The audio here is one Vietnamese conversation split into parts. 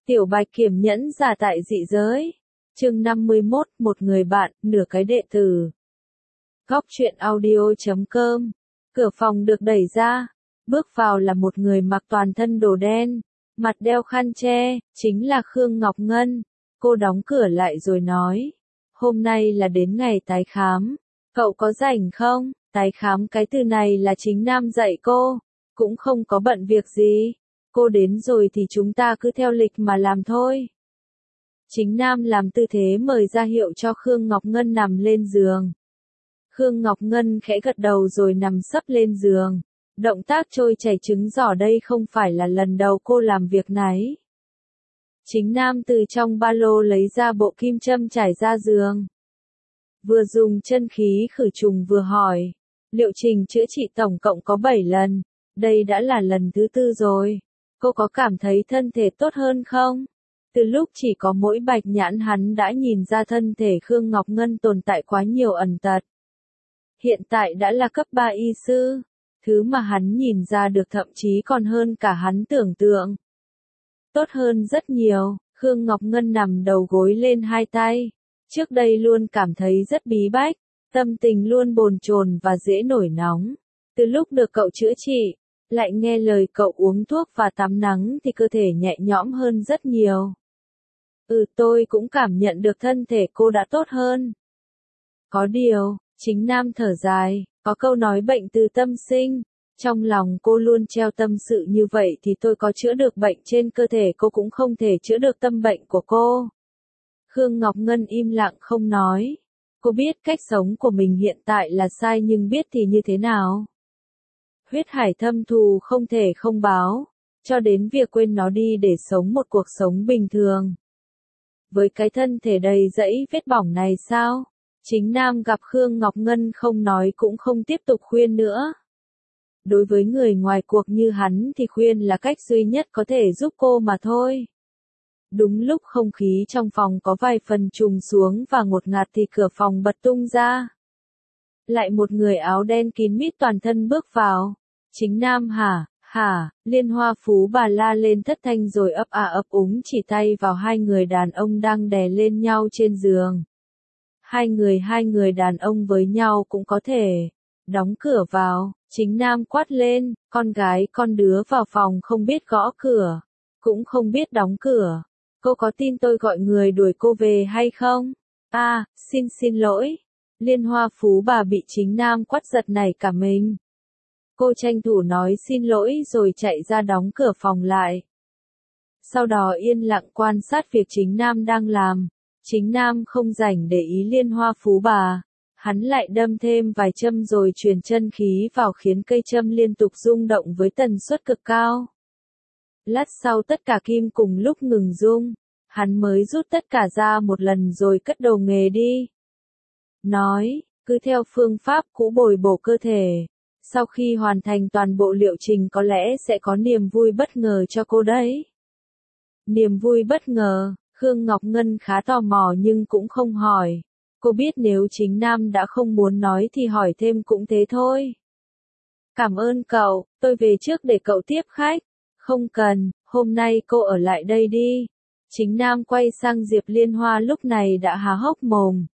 Tiểu Bạch Kiểm nhẫn giả tại dị giới. Chương 51, một người bạn, nửa cái đệ tử. Góc truyện audio.com. Cửa phòng được đẩy ra. Bước vào là một người mặc toàn thân đồ đen, mặt đeo khăn che, chính là Khương Ngọc Ngân. Cô đóng cửa lại rồi nói. Hôm nay là đến ngày tái khám. Cậu có rảnh không? Tái khám cái từ này là chính Nam dạy cô. Cũng không có bận việc gì. Cô đến rồi thì chúng ta cứ theo lịch mà làm thôi. Chính Nam làm tư thế mời ra hiệu cho Khương Ngọc Ngân nằm lên giường. Khương Ngọc Ngân khẽ gật đầu rồi nằm sấp lên giường. Động tác trôi chảy trứng giỏ đây không phải là lần đầu cô làm việc này. Chính Nam từ trong ba lô lấy ra bộ kim châm trải ra giường. Vừa dùng chân khí khử trùng vừa hỏi. Liệu trình chữa trị tổng cộng có 7 lần. Đây đã là lần thứ 4 rồi. Cô có cảm thấy thân thể tốt hơn không? Từ lúc chỉ có mỗi bạch nhãn hắn đã nhìn ra thân thể Khương Ngọc Ngân tồn tại quá nhiều ẩn tật. Hiện tại đã là cấp 3 y sư. Thứ mà hắn nhìn ra được thậm chí còn hơn cả hắn tưởng tượng. Tốt hơn rất nhiều, Khương Ngọc Ngân nằm đầu gối lên hai tay. Trước đây luôn cảm thấy rất bí bách, tâm tình luôn bồn chồn và dễ nổi nóng. Từ lúc được cậu chữa trị, lại nghe lời cậu uống thuốc và tắm nắng thì cơ thể nhẹ nhõm hơn rất nhiều. Tôi cũng cảm nhận được thân thể cô đã tốt hơn. Có điều, chính Nam thở dài, có câu nói bệnh từ tâm sinh. Trong lòng cô luôn treo tâm sự như vậy thì tôi có chữa được bệnh trên cơ thể cô cũng không thể chữa được tâm bệnh của cô. Khương Ngọc Ngân im lặng không nói. Cô biết cách sống của mình hiện tại là sai nhưng biết thì như thế nào. Huyết hải thâm thù không thể không báo, cho đến việc quên nó đi để sống một cuộc sống bình thường. Với cái thân thể đầy rẫy vết bỏng này sao? Chính Nam gặp Khương Ngọc Ngân không nói cũng không tiếp tục khuyên nữa. Đối với người ngoài cuộc như hắn thì khuyên là cách duy nhất có thể giúp cô mà thôi. Đúng lúc không khí trong phòng có vài phần trùng xuống và ngột ngạt thì cửa phòng bật tung ra. Lại một người áo đen kín mít toàn thân bước vào. Chính Nam hả, Liên Hoa Phú bà la lên thất thanh rồi ấp ấp úng chỉ tay vào hai người đàn ông đang đè lên nhau trên giường. Hai người đàn ông với nhau cũng có thể. Đóng cửa vào, chính Nam quát lên, con gái con đứa vào phòng không biết gõ cửa, cũng không biết đóng cửa. Cô có tin tôi gọi người đuổi cô về hay không? Xin lỗi. Liên Hoa Phú bà bị chính Nam quát giật nảy cả mình. Cô tranh thủ nói xin lỗi rồi chạy ra đóng cửa phòng lại. Sau đó yên lặng quan sát việc chính Nam đang làm. Chính Nam không rảnh để ý Liên Hoa Phú bà. Hắn lại đâm thêm vài châm rồi truyền chân khí vào khiến cây châm liên tục rung động với tần suất cực cao. Lát sau tất cả kim cùng lúc ngừng rung. Hắn mới rút tất cả ra một lần rồi cất đồ nghề đi. Nói, cứ theo phương pháp cũ bồi bổ cơ thể. Sau khi hoàn thành toàn bộ liệu trình có lẽ sẽ có niềm vui bất ngờ cho cô đấy. Niềm vui bất ngờ, Khương Ngọc Ngân khá tò mò nhưng cũng không hỏi. Cô biết nếu chính Nam đã không muốn nói thì hỏi thêm cũng thế thôi. Cảm ơn cậu, tôi về trước để cậu tiếp khách. Không cần, hôm nay cô ở lại đây đi. Chính Nam quay sang Diệp Liên Hoa lúc này đã há hốc mồm.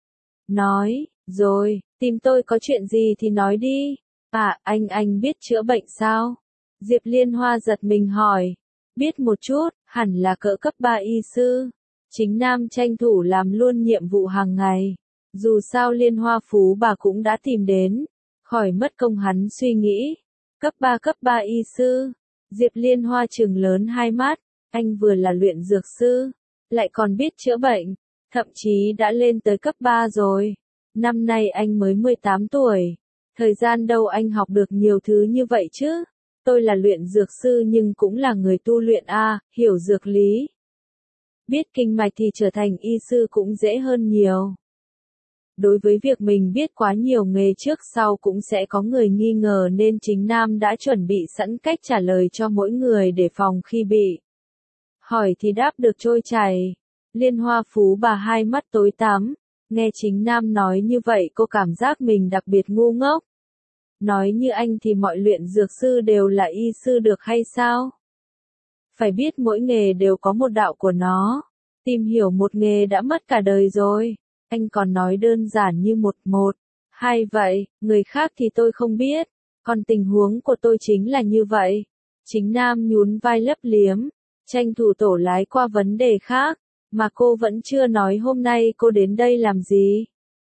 Nói, rồi, tìm tôi có chuyện gì thì nói đi. Anh biết chữa bệnh sao? Diệp Liên Hoa giật mình hỏi. Biết một chút, hẳn là cỡ cấp 3 y sư. Chính Nam tranh thủ làm luôn nhiệm vụ hàng ngày. Dù sao Liên Hoa Phú bà cũng đã tìm đến. Khỏi mất công hắn suy nghĩ. Cấp 3 y sư. Diệp Liên Hoa trừng lớn hai mắt. Anh vừa là luyện dược sư. Lại còn biết chữa bệnh. Thậm chí đã lên tới cấp 3 rồi. Năm nay anh mới 18 tuổi. Thời gian đâu anh học được nhiều thứ như vậy chứ. Tôi là luyện dược sư nhưng cũng là người tu luyện hiểu dược lý. Biết kinh mạch thì trở thành y sư cũng dễ hơn nhiều. Đối với việc mình biết quá nhiều nghề trước sau cũng sẽ có người nghi ngờ nên chính Nam đã chuẩn bị sẵn cách trả lời cho mỗi người để phòng khi bị hỏi thì đáp được trôi chảy. Liên Hoa Phú bà hai mắt tối tăm, nghe chính Nam nói như vậy cô cảm giác mình đặc biệt ngu ngốc. Nói như anh thì mọi luyện dược sư đều là y sư được hay sao? Phải biết mỗi nghề đều có một đạo của nó. Tìm hiểu một nghề đã mất cả đời rồi. Anh còn nói đơn giản như một, hai vậy, người khác thì tôi không biết. Còn tình huống của tôi chính là như vậy. Chính Nam nhún vai lấp liếm, tranh thủ tổ lái qua vấn đề khác. Mà cô vẫn chưa nói hôm nay cô đến đây làm gì.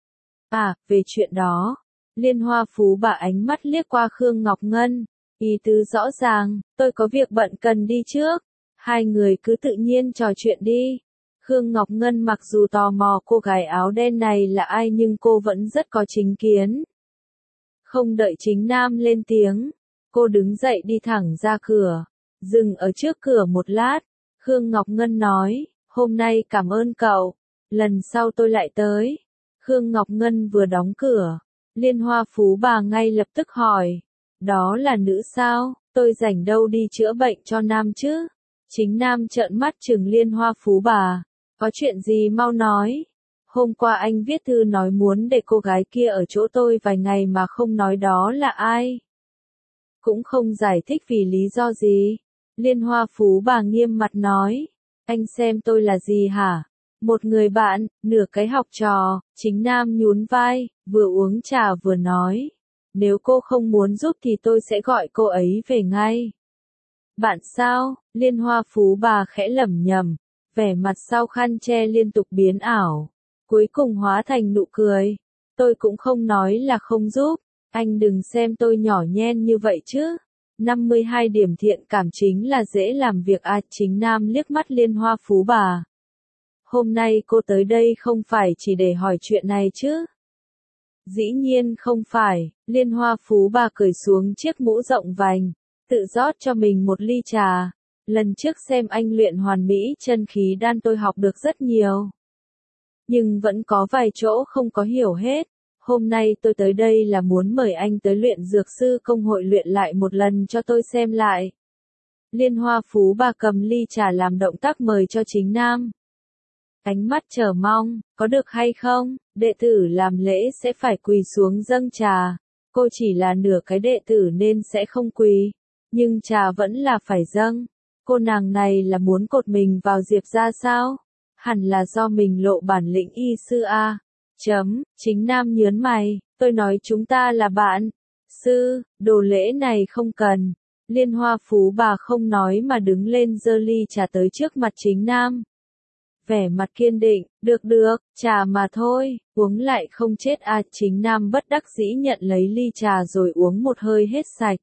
À, về chuyện đó. Liên Hoa Phú Bà ánh mắt liếc qua Khương Ngọc Ngân. Ý tứ rõ ràng, tôi có việc bận cần đi trước. Hai người cứ tự nhiên trò chuyện đi. Khương Ngọc Ngân mặc dù tò mò cô gái áo đen này là ai nhưng cô vẫn rất có chính kiến. Không đợi Chính Nam lên tiếng, cô đứng dậy đi thẳng ra cửa, dừng ở trước cửa một lát. Khương Ngọc Ngân nói, hôm nay cảm ơn cậu, lần sau tôi lại tới. Khương Ngọc Ngân vừa đóng cửa, Liên Hoa Phú Bà ngay lập tức hỏi, đó là nữ sao, tôi rảnh đâu đi chữa bệnh cho Nam chứ. Chính Nam trợn mắt trừng Liên Hoa Phú Bà, có chuyện gì mau nói. Hôm qua anh viết thư nói muốn để cô gái kia ở chỗ tôi vài ngày mà không nói đó là ai. Cũng không giải thích vì lý do gì. Liên Hoa Phú Bà nghiêm mặt nói, anh xem tôi là gì hả? Một người bạn, nửa cái học trò. Chính Nam nhún vai, vừa uống trà vừa nói, nếu cô không muốn giúp thì tôi sẽ gọi cô ấy về ngay. Bạn sao? Liên Hoa Phú Bà khẽ lẩm nhẩm, vẻ mặt sau khăn che liên tục biến ảo, cuối cùng hóa thành nụ cười. Tôi cũng không nói là không giúp, anh đừng xem tôi nhỏ nhen như vậy chứ. 52 điểm thiện cảm chính là dễ làm việc à. Chính Nam liếc mắt Liên Hoa Phú Bà. Hôm nay cô tới đây không phải chỉ để hỏi chuyện này chứ? Dĩ nhiên không phải. Liên Hoa Phú Bà cởi xuống chiếc mũ rộng vành, tự rót cho mình một ly trà. Lần trước xem anh luyện hoàn mỹ chân khí đan tôi học được rất nhiều. Nhưng vẫn có vài chỗ không có hiểu hết. Hôm nay tôi tới đây là muốn mời anh tới luyện dược sư công hội luyện lại một lần cho tôi xem lại. Liên Hoa Phú Bà cầm ly trà làm động tác mời cho Chính Nam. Ánh mắt chờ mong, có được hay không? Đệ tử làm lễ sẽ phải quỳ xuống dâng trà. Cô chỉ là nửa cái đệ tử nên sẽ không quỳ. Nhưng trà vẫn là phải dâng. Cô nàng này là muốn cột mình vào Diệp gia sao? Hẳn là do mình lộ bản lĩnh y sư a. Chính Nam nhớn mày, tôi nói chúng ta là bạn. Sư, đồ lễ này không cần. Liên Hoa Phú Bà không nói mà đứng lên giơ ly trà tới trước mặt Chính Nam. Vẻ mặt kiên định, được, trà mà thôi, uống lại không chết à. Chính Nam bất đắc dĩ nhận lấy ly trà rồi uống một hơi hết sạch.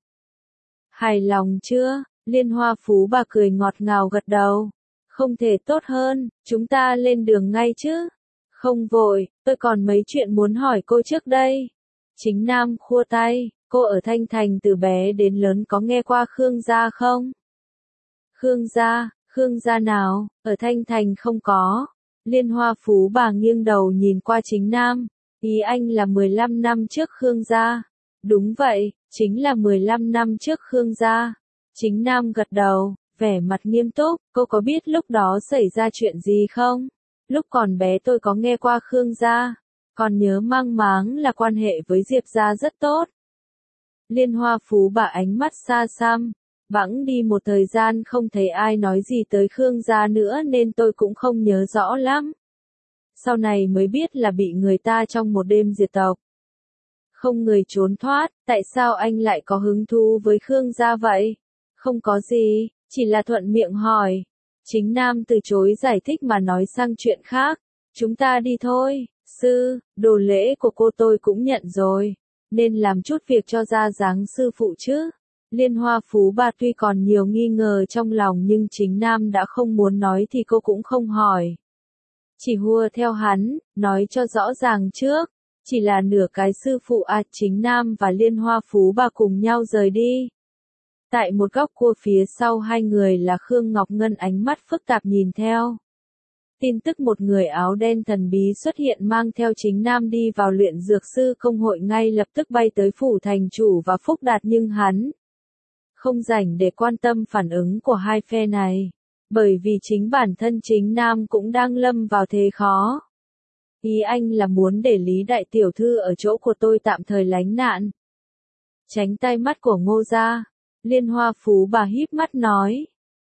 Hài lòng chưa? Liên Hoa Phú Bà cười ngọt ngào gật đầu. Không thể tốt hơn, chúng ta lên đường ngay chứ. Không vội, tôi còn mấy chuyện muốn hỏi cô trước đây. Chính Nam khua tay, cô ở Thanh Thành từ bé đến lớn có nghe qua Khương gia không? Khương gia nào, ở Thanh Thành không có. Liên Hoa Phú Bà nghiêng đầu nhìn qua Chính Nam, ý anh là 15 năm trước Khương gia. Đúng vậy, chính là 15 năm trước Khương gia. Chính Nam gật đầu, vẻ mặt nghiêm túc, cô có biết lúc đó xảy ra chuyện gì không? Lúc còn bé tôi có nghe qua Khương gia, còn nhớ mang máng là quan hệ với Diệp gia rất tốt. Liên Hoa Phú Bà ánh mắt xa xăm, bẵng đi một thời gian không thấy ai nói gì tới Khương gia nữa nên tôi cũng không nhớ rõ lắm. Sau này mới biết là bị người ta trong một đêm diệt tộc. Không người trốn thoát, tại sao anh lại có hứng thú với Khương gia vậy? Không có gì, chỉ là thuận miệng hỏi. Chính Nam từ chối giải thích mà nói sang chuyện khác. Chúng ta đi thôi, sư, đồ lễ của cô tôi cũng nhận rồi. Nên làm chút việc cho ra dáng sư phụ chứ. Liên Hoa Phú Bà tuy còn nhiều nghi ngờ trong lòng nhưng Chính Nam đã không muốn nói thì cô cũng không hỏi. Chỉ hùa theo hắn, nói cho rõ ràng trước. Chỉ là nửa cái sư phụ à. Chính Nam và Liên Hoa Phú Bà cùng nhau rời đi. Tại một góc cua phía sau hai người là Khương Ngọc Ngân ánh mắt phức tạp nhìn theo. Tin tức một người áo đen thần bí xuất hiện mang theo Chính Nam đi vào luyện dược sư công hội ngay lập tức bay tới phủ thành chủ và Phúc Đạt nhưng hắn không rảnh để quan tâm phản ứng của hai phe này. Bởi vì chính bản thân Chính Nam cũng đang lâm vào thế khó. Ý anh là muốn để Lý Đại Tiểu Thư ở chỗ của tôi tạm thời lánh nạn. Tránh tai mắt của Ngô gia. Liên Hoa Phú Bà híp mắt nói.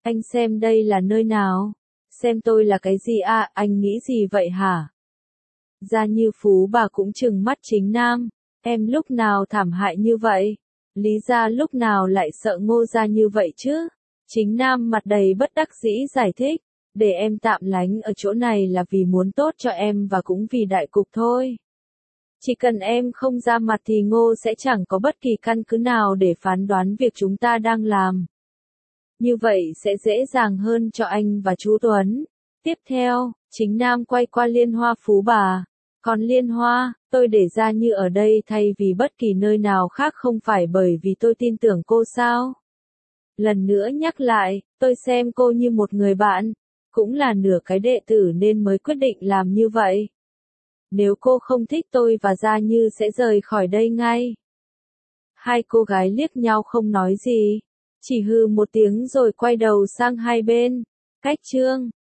Anh xem đây là nơi nào? Xem tôi là cái gì à, anh nghĩ gì vậy hả? Gia Như Phú bà cũng trừng mắt Chính Nam, em lúc nào thảm hại như vậy? Lý gia lúc nào lại sợ Ngô gia như vậy chứ? Chính Nam mặt đầy bất đắc dĩ giải thích, để em tạm lánh ở chỗ này là vì muốn tốt cho em và cũng vì đại cục thôi. Chỉ cần em không ra mặt thì Ngô sẽ chẳng có bất kỳ căn cứ nào để phán đoán việc chúng ta đang làm. Như vậy sẽ dễ dàng hơn cho anh và chú Tuấn. Tiếp theo, Chính Nam quay qua Liên Hoa Phú bà. Còn Liên Hoa, tôi để Gia Như ở đây thay vì bất kỳ nơi nào khác không phải bởi vì tôi tin tưởng cô sao? Lần nữa nhắc lại, tôi xem cô như một người bạn, cũng là nửa cái đệ tử nên mới quyết định làm như vậy. Nếu cô không thích tôi và Gia Như sẽ rời khỏi đây ngay. Hai cô gái liếc nhau không nói gì, chỉ hừ một tiếng rồi quay đầu sang hai bên. Cách chương